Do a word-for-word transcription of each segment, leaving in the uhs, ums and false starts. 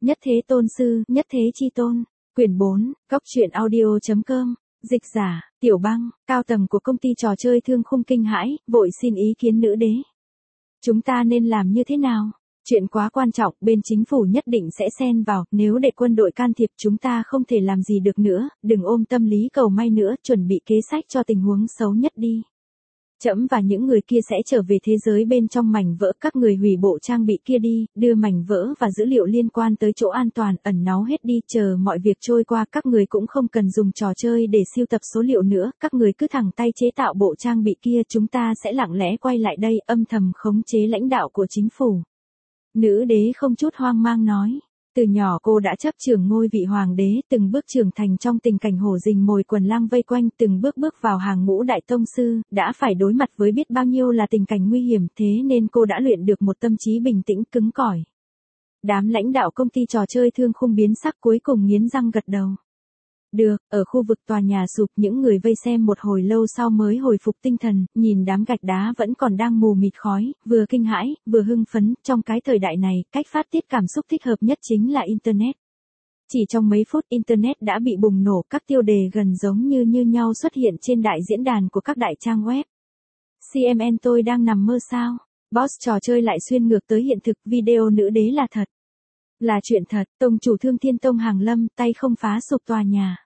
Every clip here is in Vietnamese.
Nhất thế tôn sư, nhất thế chi tôn. Quyển bốn, Cóc truyện audio.com. Dịch giả, Tiểu Băng, cao tầng của công ty trò chơi Thương Khung kinh hãi, vội xin ý kiến nữ đế. Chúng ta nên làm như thế nào? Chuyện quá quan trọng, bên chính phủ nhất định sẽ xen vào, nếu để quân đội can thiệp chúng ta không thể làm gì được nữa, đừng ôm tâm lý cầu may nữa, chuẩn bị kế sách cho tình huống xấu nhất đi. Trẫm và những người kia sẽ trở về thế giới bên trong mảnh vỡ, các người hủy bộ trang bị kia đi, đưa mảnh vỡ và dữ liệu liên quan tới chỗ an toàn, ẩn náu hết đi, chờ mọi việc trôi qua, các người cũng không cần dùng trò chơi để siêu tập số liệu nữa, các người cứ thẳng tay chế tạo bộ trang bị kia, chúng ta sẽ lặng lẽ quay lại đây, âm thầm khống chế lãnh đạo của chính phủ. Nữ đế không chút hoang mang nói. Từ nhỏ cô đã chấp trưởng ngôi vị hoàng đế, từng bước trưởng thành trong tình cảnh hổ rình mồi quần lang vây quanh, từng bước bước vào hàng ngũ đại tông sư, đã phải đối mặt với biết bao nhiêu là tình cảnh nguy hiểm, thế nên cô đã luyện được một tâm trí bình tĩnh cứng cỏi. Đám lãnh đạo công ty trò chơi Thương Khung biến sắc, cuối cùng nghiến răng gật đầu. Được, ở khu vực tòa nhà sụp, những người vây xem một hồi lâu sau mới hồi phục tinh thần, nhìn đám gạch đá vẫn còn đang mù mịt khói, vừa kinh hãi, vừa hưng phấn, trong cái thời đại này, cách phát tiết cảm xúc thích hợp nhất chính là Internet. Chỉ trong mấy phút Internet đã bị bùng nổ, các tiêu đề gần giống như như nhau xuất hiện trên đại diễn đàn của các đại trang web. xê em en tôi đang nằm mơ sao? Boss trò chơi lại xuyên ngược tới hiện thực, video nữ đế là thật. Là chuyện thật, tông chủ Thương Thiên Tông hàng lâm, tay không phá sụp tòa nhà.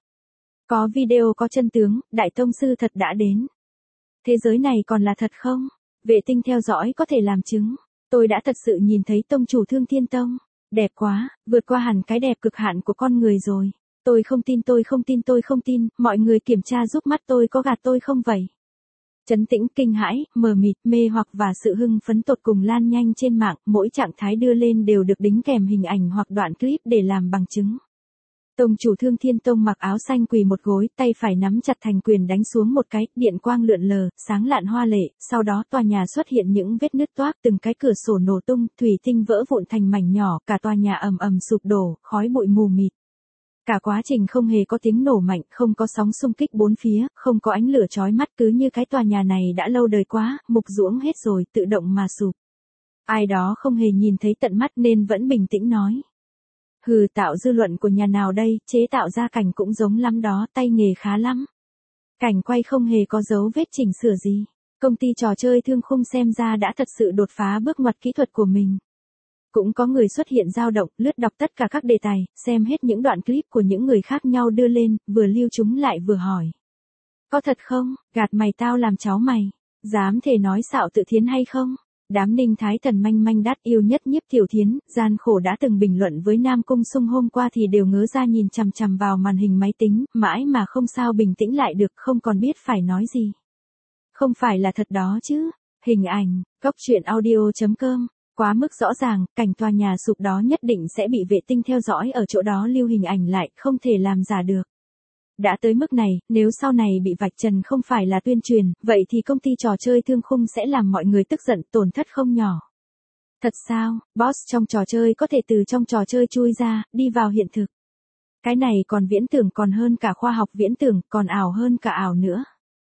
Có video có chân tướng, đại tông sư thật đã đến. Thế giới này còn là thật không? Vệ tinh theo dõi có thể làm chứng. Tôi đã thật sự nhìn thấy tông chủ Thương Thiên Tông. Đẹp quá, vượt qua hẳn cái đẹp cực hạn của con người rồi. Tôi không tin tôi không tin tôi không tin, mọi người kiểm tra giúp mắt tôi có gạt tôi không vậy? Trấn tĩnh, kinh hãi, mờ mịt, mê hoặc và sự hưng phấn tột cùng lan nhanh trên mạng, mỗi trạng thái đưa lên đều được đính kèm hình ảnh hoặc đoạn clip để làm bằng chứng. Tông chủ Thương Thiên Tông mặc áo xanh quỳ một gối, tay phải nắm chặt thành quyền đánh xuống một cái, điện quang lượn lờ, sáng lạn hoa lệ, sau đó tòa nhà xuất hiện những vết nứt toác, từng cái cửa sổ nổ tung, thủy tinh vỡ vụn thành mảnh nhỏ, cả tòa nhà ầm ầm sụp đổ, khói bụi mù mịt. Cả quá trình không hề có tiếng nổ mạnh, không có sóng xung kích bốn phía, không có ánh lửa chói mắt, cứ như cái tòa nhà này đã lâu đời quá, mục ruỗng hết rồi, tự động mà sụp. Ai đó không hề nhìn thấy tận mắt nên vẫn bình tĩnh nói. Hừ, tạo dư luận của nhà nào đây, chế tạo ra cảnh cũng giống lắm đó, tay nghề khá lắm. Cảnh quay không hề có dấu vết chỉnh sửa gì. Công ty trò chơi Thương Khung xem ra đã thật sự đột phá bước ngoặt kỹ thuật của mình. Cũng có người xuất hiện dao động, lướt đọc tất cả các đề tài, xem hết những đoạn clip của những người khác nhau đưa lên, vừa lưu chúng lại vừa hỏi. Có thật không, gạt mày tao làm cháu mày, dám thể nói xạo tự thiến hay không? Đám Ninh Thái Thần manh manh đắt yêu nhất Nhiếp Tiểu Thiến, gian khổ đã từng bình luận với Nam Cung Sung hôm qua thì đều ngớ ra nhìn chằm chằm vào màn hình máy tính, mãi mà không sao bình tĩnh lại được, không còn biết phải nói gì. Không phải là thật đó chứ? Hình ảnh, Cóc truyện audio.com. Quá mức rõ ràng, cảnh tòa nhà sụp đó nhất định sẽ bị vệ tinh theo dõi ở chỗ đó lưu hình ảnh lại, không thể làm giả được. Đã tới mức này, nếu sau này bị vạch trần không phải là tuyên truyền, vậy thì công ty trò chơi Thương Khung sẽ làm mọi người tức giận, tổn thất không nhỏ. Thật sao, boss trong trò chơi có thể từ trong trò chơi chui ra, đi vào hiện thực. Cái này còn viễn tưởng, còn hơn cả khoa học viễn tưởng, còn ảo hơn cả ảo nữa.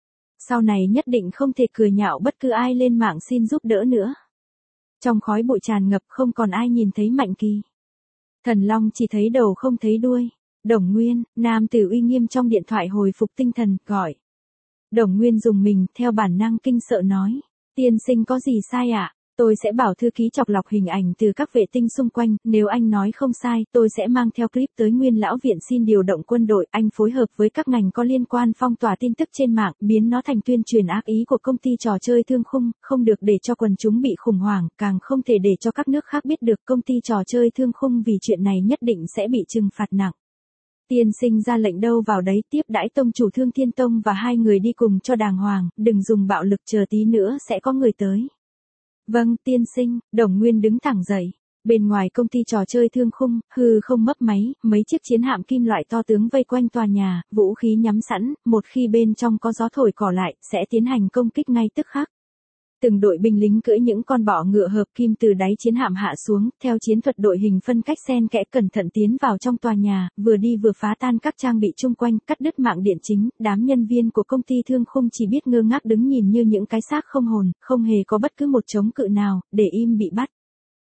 Sau này nhất định không thể cười nhạo bất cứ ai lên mạng xin giúp đỡ nữa. Trong khói bụi tràn ngập không còn ai nhìn thấy Mạnh Kỳ. Thần Long chỉ thấy đầu không thấy đuôi. Đồng Nguyên, nam tử uy nghiêm trong điện thoại hồi phục tinh thần, gọi. Đồng Nguyên dùng mình, theo bản năng kinh sợ nói. Tiên sinh có gì sai ạ? À? Tôi sẽ bảo thư ký chọc lọc hình ảnh từ các vệ tinh xung quanh, nếu anh nói không sai, tôi sẽ mang theo clip tới Nguyên Lão Viện xin điều động quân đội, anh phối hợp với các ngành có liên quan phong tỏa tin tức trên mạng, biến nó thành tuyên truyền ác ý của công ty trò chơi Thương Khung, không được để cho quần chúng bị khủng hoảng, càng không thể để cho các nước khác biết được công ty trò chơi Thương Khung, vì chuyện này nhất định sẽ bị trừng phạt nặng. Tiên sinh ra lệnh đâu vào đấy, tiếp đãi tông chủ Thương Thiên Tông và hai người đi cùng cho đàng hoàng, đừng dùng bạo lực, chờ tí nữa sẽ có người tới. Vâng, tiên sinh. Đồng Nguyên đứng thẳng dậy. Bên ngoài công ty trò chơi Thương Khung, hư không mấp máy, mấy chiếc chiến hạm kim loại to tướng vây quanh tòa nhà, vũ khí nhắm sẵn, một khi bên trong có gió thổi cỏ lại, sẽ tiến hành công kích ngay tức khắc. Từng đội binh lính cưỡi những con bọ ngựa hợp kim từ đáy chiến hạm hạ xuống, theo chiến thuật đội hình phân cách xen kẽ cẩn thận tiến vào trong tòa nhà, vừa đi vừa phá tan các trang bị chung quanh, cắt đứt mạng điện chính, đám nhân viên của công ty Thương Khung chỉ biết ngơ ngác đứng nhìn như những cái xác không hồn, không hề có bất cứ một chống cự nào, để im bị bắt.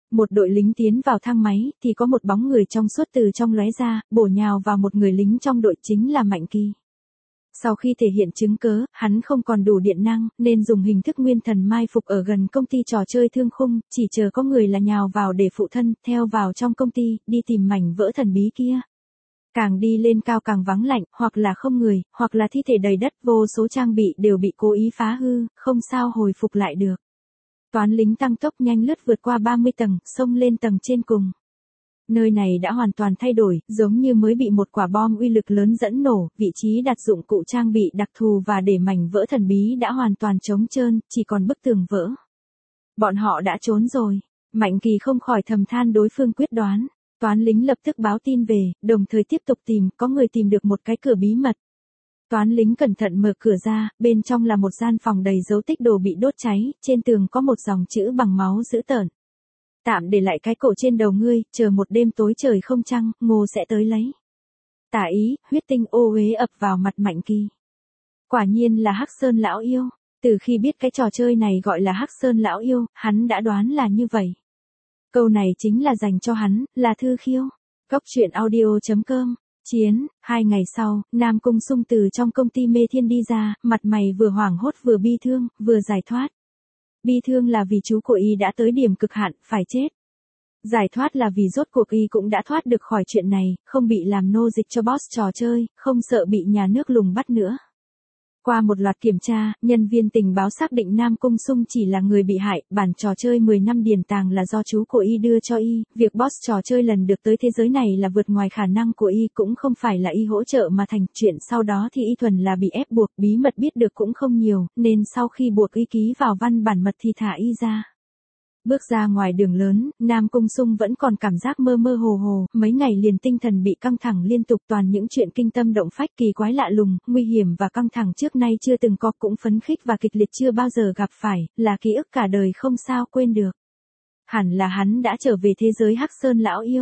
Một đội lính tiến vào thang máy, thì có một bóng người trong suốt từ trong lóe ra, bổ nhào vào một người lính trong đội chính là Mạnh Kỳ. Sau khi thể hiện chứng cớ, hắn không còn đủ điện năng, nên dùng hình thức nguyên thần mai phục ở gần công ty trò chơi Thương Khung, chỉ chờ có người là nhào vào để phụ thân, theo vào trong công ty, đi tìm mảnh vỡ thần bí kia. Càng đi lên cao càng vắng lạnh, hoặc là không người, hoặc là thi thể đầy đất, vô số trang bị đều bị cố ý phá hư, không sao hồi phục lại được. Toán lính tăng tốc nhanh lướt vượt qua ba mươi tầng, xông lên tầng trên cùng. Nơi này đã hoàn toàn thay đổi, giống như mới bị một quả bom uy lực lớn dẫn nổ, vị trí đặt dụng cụ trang bị đặc thù và để mảnh vỡ thần bí đã hoàn toàn trống trơn, chỉ còn bức tường vỡ. Bọn họ đã trốn rồi. Mạnh Kỳ không khỏi thầm than đối phương quyết đoán. Toán lính lập tức báo tin về, đồng thời tiếp tục tìm, có người tìm được một cái cửa bí mật. Toán lính cẩn thận mở cửa ra, bên trong là một gian phòng đầy dấu tích đồ bị đốt cháy, trên tường có một dòng chữ bằng máu dữ tợn. Tạm để lại cái cổ trên đầu ngươi, chờ một đêm tối trời không trăng, Ngô sẽ tới lấy. Tả ý, huyết tinh ô uế ập vào mặt Mạnh Kỳ. Quả nhiên là Hắc Sơn lão yêu, từ khi biết cái trò chơi này gọi là Hắc Sơn lão yêu, hắn đã đoán là như vậy. Câu này chính là dành cho hắn, là Thư Khiêu. Góc truyện audio chấm com. Chiến, hai ngày sau, Nam Cung Sung từ trong công ty Mê Thiên đi ra, mặt mày vừa hoảng hốt vừa bi thương, vừa giải thoát. Bi thương là vì chú của y đã tới điểm cực hạn, phải chết. Giải thoát là vì rốt cuộc y cũng đã thoát được khỏi chuyện này, không bị làm nô dịch cho boss trò chơi, không sợ bị nhà nước lùng bắt nữa. Qua một loạt kiểm tra, nhân viên tình báo xác định Nam Cung Sung chỉ là người bị hại, bản trò chơi mười năm điền tàng là do chú của y đưa cho y, việc boss trò chơi lần được tới thế giới này là vượt ngoài khả năng của y, cũng không phải là y hỗ trợ mà thành, chuyện sau đó thì y thuần là bị ép buộc, bí mật biết được cũng không nhiều, nên sau khi buộc y ký vào văn bản mật thì thả y ra. Bước ra ngoài đường lớn, Nam Cung Sung vẫn còn cảm giác mơ mơ hồ hồ, mấy ngày liền tinh thần bị căng thẳng liên tục, toàn những chuyện kinh tâm động phách kỳ quái lạ lùng, nguy hiểm và căng thẳng trước nay chưa từng có, cũng phấn khích và kịch liệt chưa bao giờ gặp phải, là ký ức cả đời không sao quên được. Hẳn là hắn đã trở về thế giới Hắc Sơn lão yêu.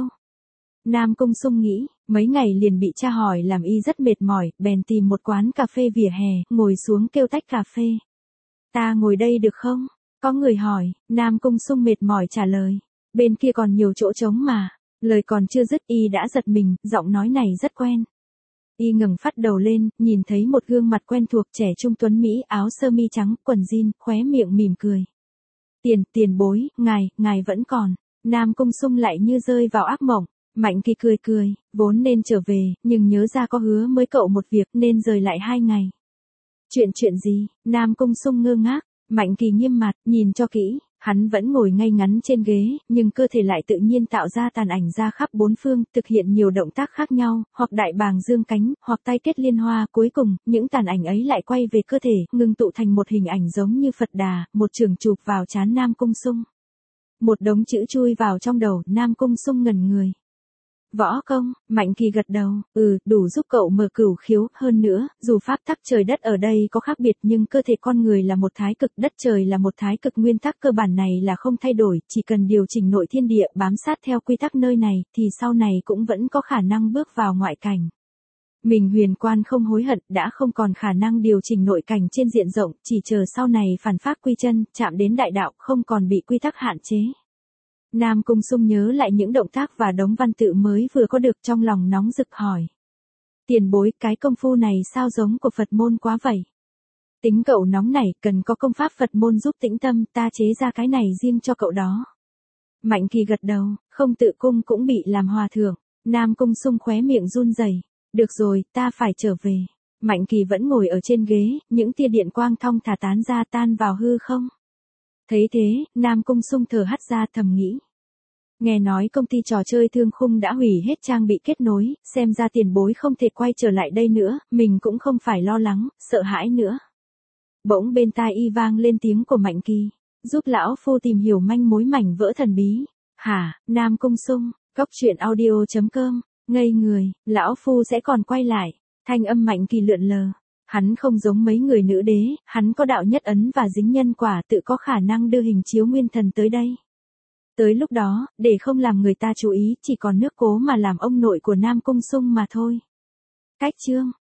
Nam Cung Sung nghĩ, mấy ngày liền bị tra hỏi làm y rất mệt mỏi, bèn tìm một quán cà phê vỉa hè, ngồi xuống kêu tách cà phê. Ta ngồi đây được không? Có người hỏi, Nam Cung Sung mệt mỏi trả lời. Bên kia còn nhiều chỗ trống mà. Lời còn chưa dứt y đã giật mình, giọng nói này rất quen. Y ngẩng phát đầu lên, nhìn thấy một gương mặt quen thuộc, trẻ trung tuấn Mỹ, áo sơ mi trắng, quần jean, khóe miệng mỉm cười. Tiền, tiền bối, ngài, ngài vẫn còn. Nam Cung Sung lại như rơi vào ác mộng. Mạnh Kỳ cười cười, vốn nên trở về, nhưng nhớ ra có hứa mới cậu một việc nên rời lại hai ngày. Chuyện chuyện gì? Nam Cung Sung ngơ ngác. Mạnh Kỳ nghiêm mặt, nhìn cho kỹ, hắn vẫn ngồi ngay ngắn trên ghế, nhưng cơ thể lại tự nhiên tạo ra tàn ảnh ra khắp bốn phương, thực hiện nhiều động tác khác nhau, hoặc đại bàng dương cánh, hoặc tay kết liên hoa, cuối cùng, những tàn ảnh ấy lại quay về cơ thể, ngưng tụ thành một hình ảnh giống như Phật Đà, một chưởng chụp vào trán Nam Cung Sung. Một đống chữ chui vào trong đầu, Nam Cung Sung ngẩn người. Võ công, Mạnh Kỳ gật đầu, ừ, đủ giúp cậu mở cửu khiếu, hơn nữa, dù pháp tắc trời đất ở đây có khác biệt nhưng cơ thể con người là một thái cực, đất trời là một thái cực, nguyên tắc cơ bản này là không thay đổi, chỉ cần điều chỉnh nội thiên địa bám sát theo quy tắc nơi này, thì sau này cũng vẫn có khả năng bước vào ngoại cảnh. Mình huyền quan không hối hận, đã không còn khả năng điều chỉnh nội cảnh trên diện rộng, chỉ chờ sau này phản pháp quy chân, chạm đến đại đạo, không còn bị quy tắc hạn chế. Nam Cung Sung nhớ lại những động tác và đống văn tự mới vừa có được, trong lòng nóng rực hỏi. Tiền bối, cái công phu này sao giống của Phật môn quá vậy? Tính cậu nóng nảy, cần có công pháp Phật môn giúp tĩnh tâm, ta chế ra cái này riêng cho cậu đó. Mạnh Kỳ gật đầu, không tự cung cũng bị làm hòa thượng. Nam Cung Sung khóe miệng run rẩy. Được rồi, ta phải trở về. Mạnh Kỳ vẫn ngồi ở trên ghế, những tia điện quang thong thả tán ra tan vào hư không. Thấy thế, Nam Cung Sung thở hắt ra, thầm nghĩ. Nghe nói công ty trò chơi Thương Khung đã hủy hết trang bị kết nối, xem ra tiền bối không thể quay trở lại đây nữa, mình cũng không phải lo lắng, sợ hãi nữa. Bỗng bên tai y vang lên tiếng của Mạnh Kỳ, giúp lão phu tìm hiểu manh mối mảnh vỡ thần bí. Hả? Nam Cung Sung, góc truyện audio chấm com, ngây người, lão phu sẽ còn quay lại. Thanh âm Mạnh Kỳ lượn lờ. Hắn không giống mấy người nữ đế, hắn có đạo nhất ấn và dính nhân quả, tự có khả năng đưa hình chiếu nguyên thần tới đây. Tới lúc đó, để không làm người ta chú ý, chỉ còn nước cố mà làm ông nội của Nam Cung Sung mà thôi. Cách chương